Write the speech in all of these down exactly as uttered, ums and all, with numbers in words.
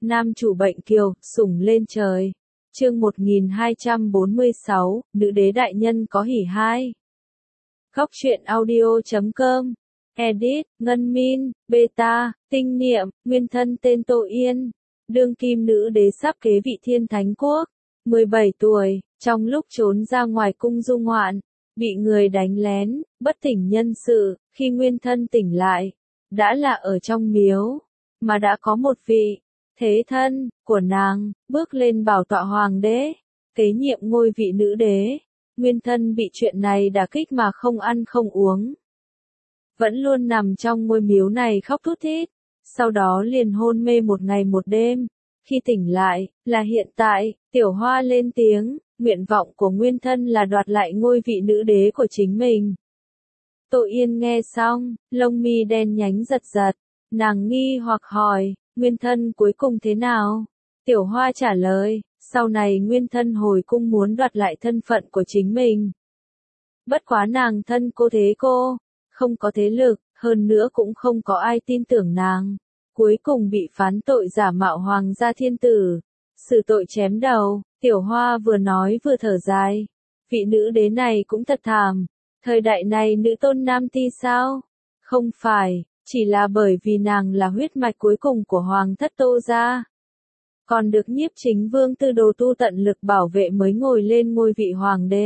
Nam chủ bệnh kiều, sủng lên trời. Chương một nghìn hai trăm bốn mươi sáu, nữ đế đại nhân có hỉ hai. Góc truyện audio chấm com. Edit, Ngân Min, Beta, Tinh Niệm, nguyên thân tên Tô Yên. Đương kim nữ đế sắp kế vị Thiên Thánh Quốc. mười bảy tuổi, trong lúc trốn ra ngoài cung du ngoạn, bị người đánh lén, bất tỉnh nhân sự, khi nguyên thân tỉnh lại, đã là ở trong miếu, mà đã có một vị thế thân của nàng bước lên bảo tọa hoàng đế, kế nhiệm ngôi vị nữ đế. Nguyên thân bị chuyện này đả kích mà không ăn không uống, vẫn luôn nằm trong ngôi miếu này khóc thút thít, sau đó liền hôn mê một ngày một đêm. Khi tỉnh lại, là hiện tại, Tiểu Hoa lên tiếng, nguyện vọng của nguyên thân là đoạt lại ngôi vị nữ đế của chính mình. Tô Yên nghe xong, lông mi đen nhánh giật giật, nàng nghi hoặc hỏi, nguyên thân cuối cùng thế nào? Tiểu Hoa trả lời, sau này nguyên thân hồi cung muốn đoạt lại thân phận của chính mình. Bất quá nàng thân cô thế cô, không có thế lực, hơn nữa cũng không có ai tin tưởng nàng. Cuối cùng bị phán tội giả mạo hoàng gia thiên tử, xử tội chém đầu. Tiểu Hoa vừa nói vừa thở dài, vị nữ đế này cũng thật thảm, thời đại này nữ tôn nam ti sao? Không phải, chỉ là bởi vì nàng là huyết mạch cuối cùng của hoàng thất Tô gia, còn được Nhiếp Chính Vương Tư Đồ tu tận lực bảo vệ mới ngồi lên ngôi vị hoàng đế.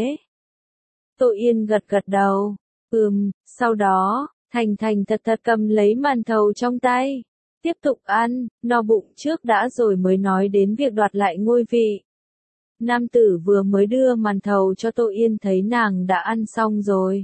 Tô Yên gật gật đầu, ừm, sau đó, thành thành thật thật cầm lấy màn thầu trong tay, tiếp tục ăn, no bụng trước đã rồi mới nói đến việc đoạt lại ngôi vị. Nam tử vừa mới đưa màn thầu cho Tô Yên thấy nàng đã ăn xong rồi.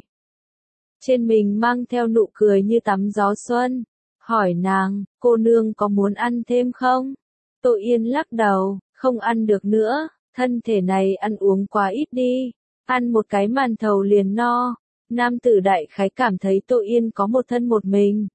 Trên mình mang theo nụ cười như tắm gió xuân, hỏi nàng, cô nương có muốn ăn thêm không? Tô Yên lắc đầu, không ăn được nữa, thân thể này ăn uống quá ít đi, ăn một cái màn thầu liền no. Nam tử đại khái cảm thấy Tô Yên có một thân một mình.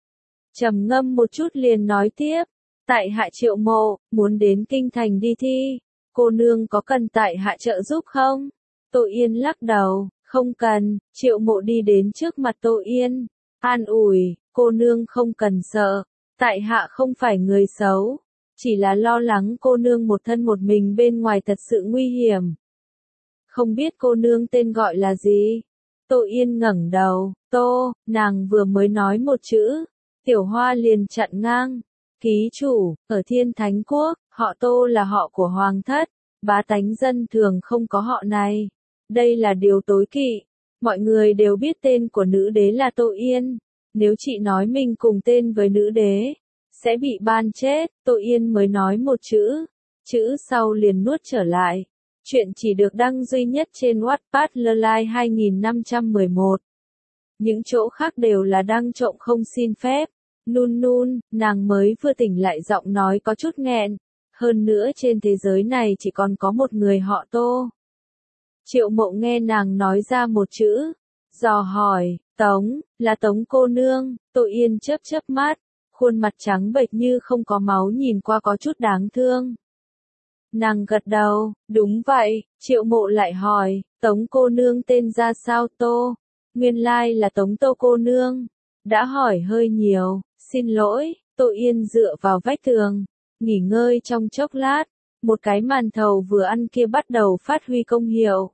Trầm ngâm một chút liền nói tiếp, tại hạ Triệu Mộ, muốn đến kinh thành đi thi, cô nương có cần tại hạ trợ giúp không? Tô Yên lắc đầu, không cần. Triệu Mộ đi đến trước mặt Tô Yên, an ủi, cô nương không cần sợ, tại hạ không phải người xấu, chỉ là lo lắng cô nương một thân một mình bên ngoài thật sự nguy hiểm. Không biết cô nương tên gọi là gì? Tô Yên ngẩng đầu, Tô, nàng vừa mới nói một chữ, Tiểu Hoa liền chặn ngang, ký chủ, ở Thiên Thánh Quốc, họ Tô là họ của hoàng thất, bá tánh dân thường không có họ này. Đây là điều tối kỵ, mọi người đều biết tên của nữ đế là Tô Yên, nếu chị nói mình cùng tên với nữ đế, sẽ bị ban chết. Tô Yên mới nói một chữ, chữ sau liền nuốt trở lại. Chuyện chỉ được đăng duy nhất trên Wattpad Lelai hai nghìn năm trăm mười một. Những chỗ khác đều là đăng trộm không xin phép. Nun nun, nàng mới vừa tỉnh lại giọng nói có chút nghẹn. Hơn nữa trên thế giới này chỉ còn có một người họ Tô. Triệu Mộ nghe nàng nói ra một chữ, dò hỏi, Tống, là Tống cô nương. Tô Yên chớp chớp mắt, khuôn mặt trắng bệch như không có máu nhìn qua có chút đáng thương. Nàng gật đầu, đúng vậy. Triệu Mộ lại hỏi, Tống cô nương tên ra sao? Tô, nguyên lai là Tống Tô cô nương. Đã hỏi hơi nhiều, xin lỗi. Tô Yên dựa vào vách tường, nghỉ ngơi trong chốc lát, một cái màn thầu vừa ăn kia bắt đầu phát huy công hiệu.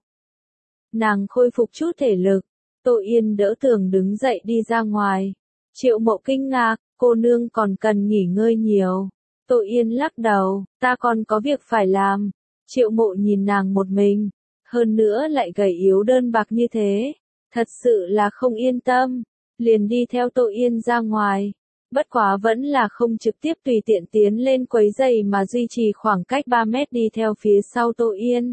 Nàng khôi phục chút thể lực, Tô Yên đỡ tường đứng dậy đi ra ngoài. Triệu Mộ kinh ngạc, cô nương còn cần nghỉ ngơi nhiều. Tô Yên lắc đầu, ta còn có việc phải làm. Triệu Mộ nhìn nàng một mình, hơn nữa lại gầy yếu đơn bạc như thế, thật sự là không yên tâm, liền đi theo Tô Yên ra ngoài. Bất quá vẫn là không trực tiếp tùy tiện tiến lên quấy giày mà duy trì khoảng cách ba mét đi theo phía sau Tô Yên.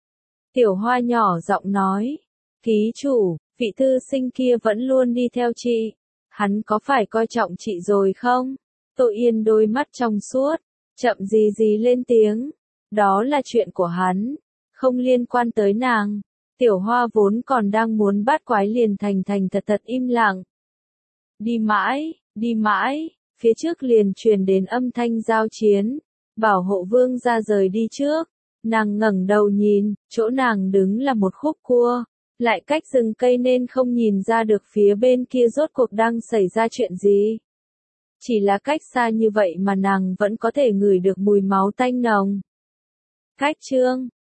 Tiểu Hoa nhỏ giọng nói, ký chủ, vị thư sinh kia vẫn luôn đi theo chị, hắn có phải coi trọng chị rồi không? Tô Yên đôi mắt trong suốt, chậm gì gì lên tiếng, đó là chuyện của hắn, không liên quan tới nàng. Tiểu Hoa vốn còn đang muốn bắt quái liền thành thành thật thật im lặng. Đi mãi, đi mãi, phía trước liền truyền đến âm thanh giao chiến, bảo hộ vương ra rời đi trước. Nàng ngẩng đầu nhìn, chỗ nàng đứng là một khúc cua, lại cách rừng cây nên không nhìn ra được phía bên kia rốt cuộc đang xảy ra chuyện gì. Chỉ là cách xa như vậy mà nàng vẫn có thể ngửi được mùi máu tanh nồng. Cách chương